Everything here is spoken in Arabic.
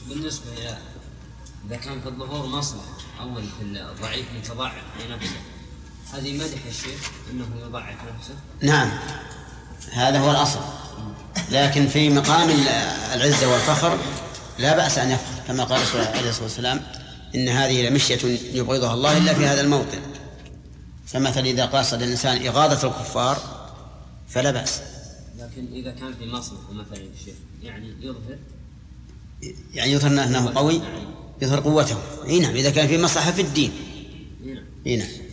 بالنسبة إذا كان في الظهور مصلحة أول في الضعيف يتضاعف لنفسه، هذه مدح الشيخ أنه يضاعف نفسه. نعم هذا هو الأصل، لكن في مقام العزة والفخر لا بأس أن يفخر، كما قال رسول الله عليه الصلاة والسلام إن هذه لمشية يبغضها الله إلا في هذا الموطن. فمثلا إذا قاصد الإنسان إغاظة الكفار فلا بأس. لكن إذا كان في مصلحة مثلا الشيخ يعني يظهر أنه قوي، يظهر قوته. نعم إذا كان في مصلحة في الدين. نعم.